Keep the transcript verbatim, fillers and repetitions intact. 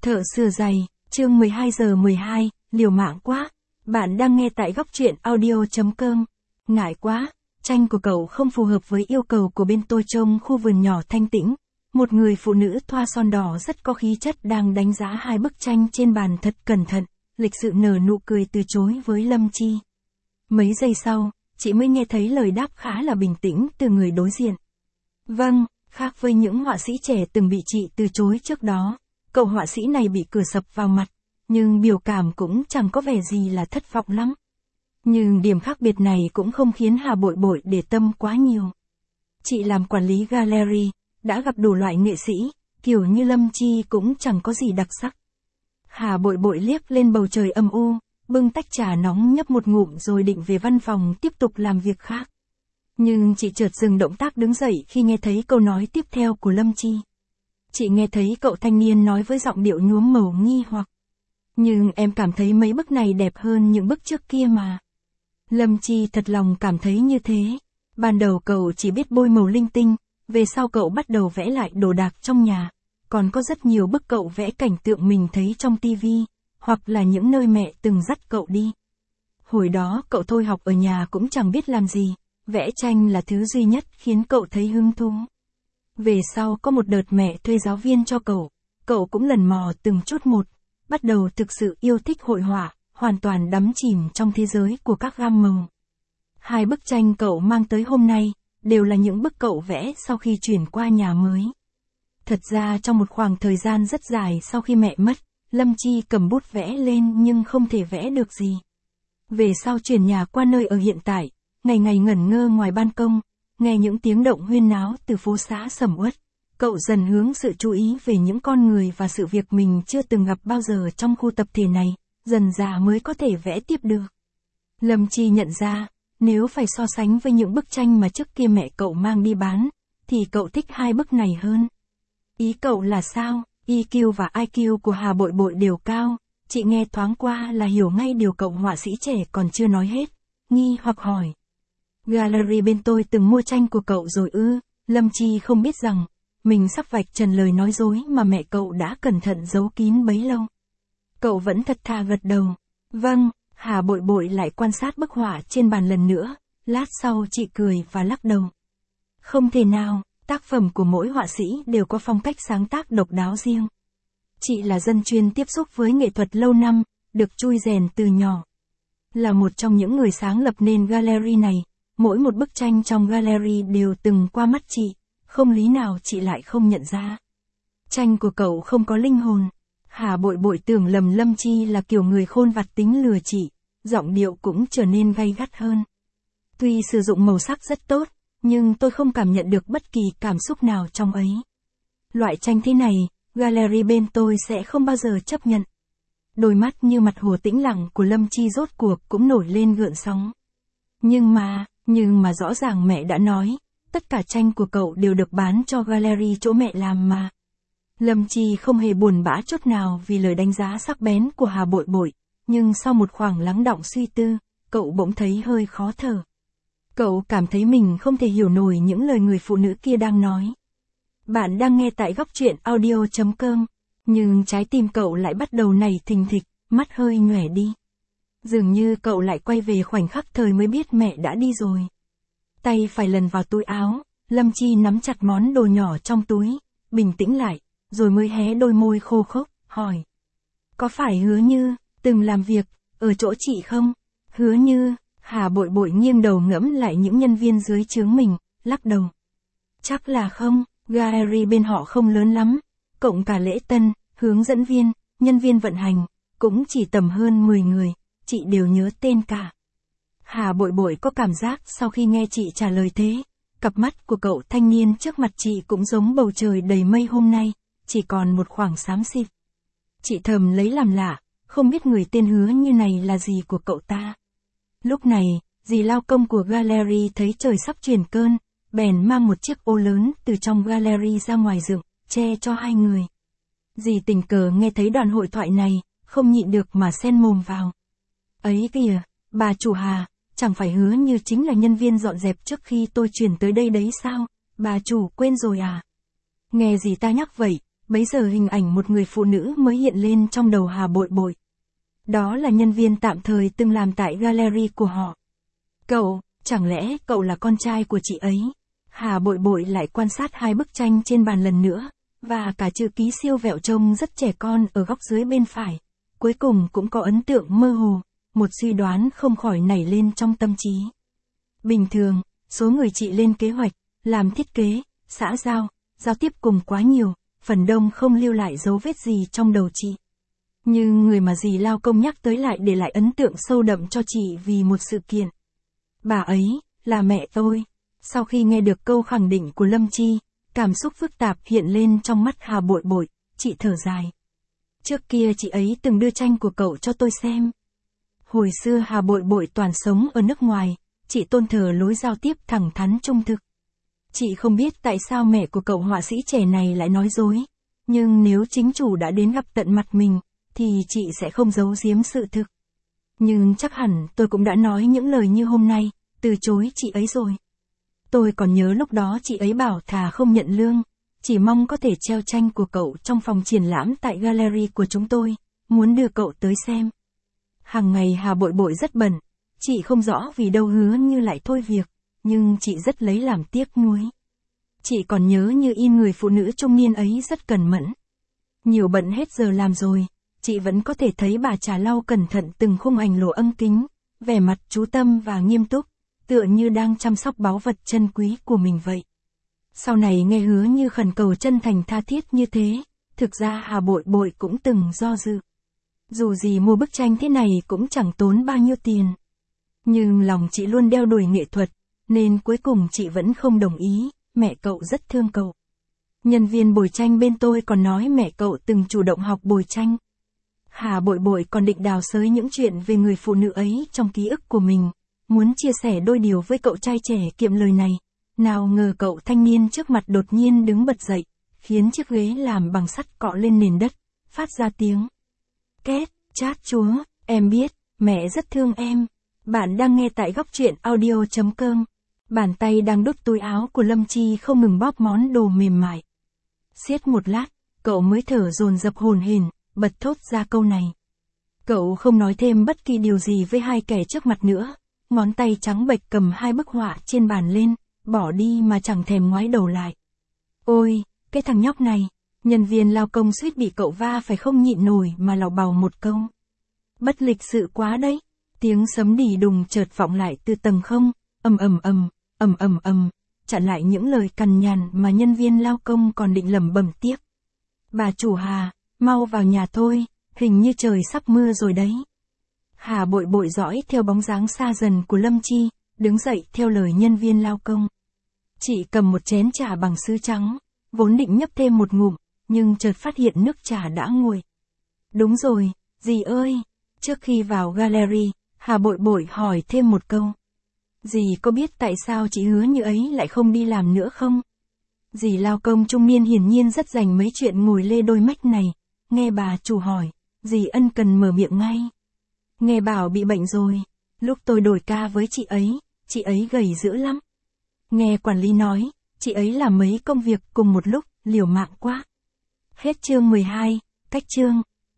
Thợ sửa giày, chương mười hai giờ mười hai, liều mạng quá. Bạn đang nghe tại góc truyện audio chấm com. Ngại quá, tranh của cậu không phù hợp với yêu cầu của bên tôi trông khu vườn nhỏ thanh tĩnh. Một người phụ nữ thoa son đỏ rất có khí chất đang đánh giá hai bức tranh trên bàn thật cẩn thận, lịch sự nở nụ cười từ chối với Lâm Chi. Mấy giây sau, chị mới nghe thấy lời đáp khá là bình tĩnh từ người đối diện. Vâng, khác với những họa sĩ trẻ từng bị chị từ chối trước đó, cậu họa sĩ này bị cửa sập vào mặt, nhưng biểu cảm cũng chẳng có vẻ gì là thất vọng lắm. Nhưng điểm khác biệt này cũng không khiến Hà Bội Bội để tâm quá nhiều. Chị làm quản lý gallery, đã gặp đủ loại nghệ sĩ, kiểu như Lâm Chi cũng chẳng có gì đặc sắc. Hà Bội Bội liếc lên bầu trời âm u, bưng tách trà nóng nhấp một ngụm rồi định về văn phòng tiếp tục làm việc khác. Nhưng chị chợt dừng động tác đứng dậy khi nghe thấy câu nói tiếp theo của Lâm Chi. Chị nghe thấy cậu thanh niên nói với giọng điệu nhuốm màu nghi hoặc. Nhưng em cảm thấy mấy bức này đẹp hơn những bức trước kia mà. Lâm Chi thật lòng cảm thấy như thế. Ban đầu cậu chỉ biết bôi màu linh tinh, về sau cậu bắt đầu vẽ lại đồ đạc trong nhà. Còn có rất nhiều bức cậu vẽ cảnh tượng mình thấy trong tivi, hoặc là những nơi mẹ từng dắt cậu đi. Hồi đó cậu thôi học ở nhà cũng chẳng biết làm gì, vẽ tranh là thứ duy nhất khiến cậu thấy hứng thú. Về sau có một đợt mẹ thuê giáo viên cho cậu, cậu cũng lần mò từng chút một, bắt đầu thực sự yêu thích hội họa, hoàn toàn đắm chìm trong thế giới của các gam màu. Hai bức tranh cậu mang tới hôm nay, đều là những bức cậu vẽ sau khi chuyển qua nhà mới. Thật ra trong một khoảng thời gian rất dài sau khi mẹ mất, Lâm Chi cầm bút vẽ lên nhưng không thể vẽ được gì. Về sau chuyển nhà qua nơi ở hiện tại, ngày ngày ngẩn ngơ ngoài ban công, nghe những tiếng động huyên náo từ phố xá sầm uất, cậu dần hướng sự chú ý về những con người và sự việc mình chưa từng gặp bao giờ trong khu tập thể này, dần dà mới có thể vẽ tiếp được. Lâm Chi nhận ra, nếu phải so sánh với những bức tranh mà trước kia mẹ cậu mang đi bán, thì cậu thích hai bức này hơn. Ý cậu là sao? i kiu và i kiu của Hà Bội Bội đều cao, chị nghe thoáng qua là hiểu ngay điều cậu họa sĩ trẻ còn chưa nói hết, nghi hoặc hỏi. Gallery bên tôi từng mua tranh của cậu rồi ư? Lâm Chi không biết rằng, mình sắp vạch trần lời nói dối mà mẹ cậu đã cẩn thận giấu kín bấy lâu. Cậu vẫn thật thà gật đầu. Vâng, Hà Bội Bội lại quan sát bức họa trên bàn lần nữa, lát sau chị cười và lắc đầu. Không thể nào, tác phẩm của mỗi họa sĩ đều có phong cách sáng tác độc đáo riêng. Chị là dân chuyên tiếp xúc với nghệ thuật lâu năm, được chui rèn từ nhỏ. Là một trong những người sáng lập nên gallery này, mỗi một bức tranh trong gallery đều từng qua mắt chị, không lý nào chị lại không nhận ra. Tranh của cậu không có linh hồn. Hà Bội Bội tưởng lầm Lâm Chi là kiểu người khôn vặt tính lừa chị, giọng điệu cũng trở nên gay gắt hơn. Tuy sử dụng màu sắc rất tốt, nhưng tôi không cảm nhận được bất kỳ cảm xúc nào trong ấy. Loại tranh thế này, gallery bên tôi sẽ không bao giờ chấp nhận. Đôi mắt như mặt hồ tĩnh lặng của Lâm Chi rốt cuộc cũng nổi lên gợn sóng. Nhưng mà, nhưng mà rõ ràng mẹ đã nói, tất cả tranh của cậu đều được bán cho gallery chỗ mẹ làm mà. Lâm Chi không hề buồn bã chút nào vì lời đánh giá sắc bén của Hà Bội Bội, nhưng sau một khoảng lắng đọng suy tư, cậu bỗng thấy hơi khó thở. Cậu cảm thấy mình không thể hiểu nổi những lời người phụ nữ kia đang nói. Bạn đang nghe tại góc truyện audio chấm com, nhưng trái tim cậu lại bắt đầu nảy thình thịch, mắt hơi nhòe đi. Dường như cậu lại quay về khoảnh khắc thời mới biết mẹ đã đi rồi. Tay phải lần vào túi áo, Lâm Chi nắm chặt món đồ nhỏ trong túi, bình tĩnh lại, rồi mới hé đôi môi khô khốc, hỏi. Có phải Hứa Như, từng làm việc, ở chỗ chị không? Hứa Như, Hà Bội Bội nghiêng đầu ngẫm lại những nhân viên dưới trướng mình, lắc đầu. Chắc là không, gallery bên họ không lớn lắm, cộng cả lễ tân, hướng dẫn viên, nhân viên vận hành, cũng chỉ tầm hơn mười người, chị đều nhớ tên cả. Hà Bội Bội có cảm giác sau khi nghe chị trả lời thế, cặp mắt của cậu thanh niên trước mặt chị cũng giống bầu trời đầy mây hôm nay, chỉ còn một khoảng xám xịt. Chị thầm lấy làm lạ, không biết người tên Hứa Như này là gì của cậu ta. Lúc này, dì lao công của gallery thấy trời sắp chuyển cơn, bèn mang một chiếc ô lớn từ trong gallery ra ngoài dựng, che cho hai người. Dì tình cờ nghe thấy đoạn hội thoại này, không nhịn được mà xen mồm vào. Ấy kìa, bà chủ Hà, chẳng phải Hứa Như chính là nhân viên dọn dẹp trước khi tôi chuyển tới đây đấy sao, bà chủ quên rồi à? Nghe dì ta nhắc vậy, Bấy giờ hình ảnh một người phụ nữ mới hiện lên trong đầu Hà Bội Bội. Đó là nhân viên tạm thời từng làm tại gallery của họ. Cậu, chẳng lẽ cậu là con trai của chị ấy? Hà Bội Bội lại quan sát hai bức tranh trên bàn lần nữa, và cả chữ ký siêu vẹo trông rất trẻ con ở góc dưới bên phải. Cuối cùng cũng có ấn tượng mơ hồ, một suy đoán không khỏi nảy lên trong tâm trí. Bình thường, số người chị lên kế hoạch, làm thiết kế, xã giao, giao tiếp cùng quá nhiều, phần đông không lưu lại dấu vết gì trong đầu chị. Nhưng người mà dì Lao Công nhắc tới lại để lại ấn tượng sâu đậm cho chị vì một sự kiện. Bà ấy, là mẹ tôi. Sau khi nghe được câu khẳng định của Lâm Chi, cảm xúc phức tạp hiện lên trong mắt Hà Bội Bội, chị thở dài. Trước kia chị ấy từng đưa tranh của cậu cho tôi xem. Hồi xưa Hà Bội Bội toàn sống ở nước ngoài, chị tôn thờ lối giao tiếp thẳng thắn trung thực. Chị không biết tại sao mẹ của cậu họa sĩ trẻ này lại nói dối, nhưng nếu chính chủ đã đến gặp tận mặt mình, thì chị sẽ không giấu giếm sự thực. Nhưng chắc hẳn tôi cũng đã nói những lời như hôm nay, từ chối chị ấy rồi. Tôi còn nhớ lúc đó chị ấy bảo thà không nhận lương, chỉ mong có thể treo tranh của cậu trong phòng triển lãm tại gallery của chúng tôi, muốn đưa cậu tới xem. Hàng ngày Hà Bội Bội rất bận, chị không rõ vì đâu hứa như lại thôi việc, nhưng chị rất lấy làm tiếc nuối. Chị còn nhớ như in người phụ nữ trung niên ấy rất cẩn mẫn. Nhiều bận hết giờ làm rồi, chị vẫn có thể thấy bà trà lau cẩn thận từng khung ảnh lỗ âm kính, vẻ mặt chú tâm và nghiêm túc, tựa như đang chăm sóc báu vật chân quý của mình vậy. Sau này nghe hứa như khẩn cầu chân thành tha thiết như thế, thực ra Hà Bội Bội cũng từng do dự. Dù gì mua bức tranh thế này cũng chẳng tốn bao nhiêu tiền. Nhưng lòng chị luôn đeo đuổi nghệ thuật, nên cuối cùng chị vẫn không đồng ý, mẹ cậu rất thương cậu. Nhân viên bồi tranh bên tôi còn nói mẹ cậu từng chủ động học bồi tranh. Hà Bội Bội còn định đào xới những chuyện về người phụ nữ ấy trong ký ức của mình, muốn chia sẻ đôi điều với cậu trai trẻ kiệm lời này. Nào ngờ cậu thanh niên trước mặt đột nhiên đứng bật dậy, khiến chiếc ghế làm bằng sắt cọ lên nền đất, phát ra tiếng két, chát chúa, em biết, mẹ rất thương em. Bạn đang nghe tại góc truyện audio chấm com. Bàn tay đang đút túi áo của Lâm Chi không ngừng bóp món đồ mềm mại. Siết một lát, cậu mới thở dồn dập hồn hển, bật thốt ra câu này. Cậu không nói thêm bất kỳ điều gì với hai kẻ trước mặt nữa, ngón tay trắng bệch cầm hai bức họa trên bàn lên, bỏ đi mà chẳng thèm ngoái đầu lại. Ôi, cái thằng nhóc này, nhân viên lao công suýt bị cậu va phải không nhịn nổi mà lào bào một câu. Bất lịch sự quá đấy. Tiếng sấm đì đùng chợt vọng lại từ tầng không, ầm ầm ầm, ầm ầm ầm, chặn lại những lời cằn nhằn mà nhân viên lao công còn định lẩm bẩm tiếp. Bà chủ Hà, mau vào nhà thôi, hình như trời sắp mưa rồi đấy. Hà Bội Bội dõi theo bóng dáng xa dần của Lâm Chi, đứng dậy theo lời nhân viên lao công. Chị cầm một chén trà bằng sứ trắng, vốn định nhấp thêm một ngụm, nhưng chợt phát hiện nước trà đã nguội. Đúng rồi, dì ơi, trước khi vào gallery, Hà Bội Bội hỏi thêm một câu. Dì có biết tại sao chị hứa như ấy lại không đi làm nữa không? Dì lao công trung niên hiển nhiên rất dành mấy chuyện ngồi lê đôi mách này, nghe bà chủ hỏi, dì ân cần mở miệng ngay. Nghe bảo bị bệnh rồi, lúc tôi đổi ca với chị ấy, chị ấy gầy dữ lắm. Nghe quản lý nói, chị ấy làm mấy công việc cùng một lúc, liều mạng quá. Hết chương mười hai, cách chương.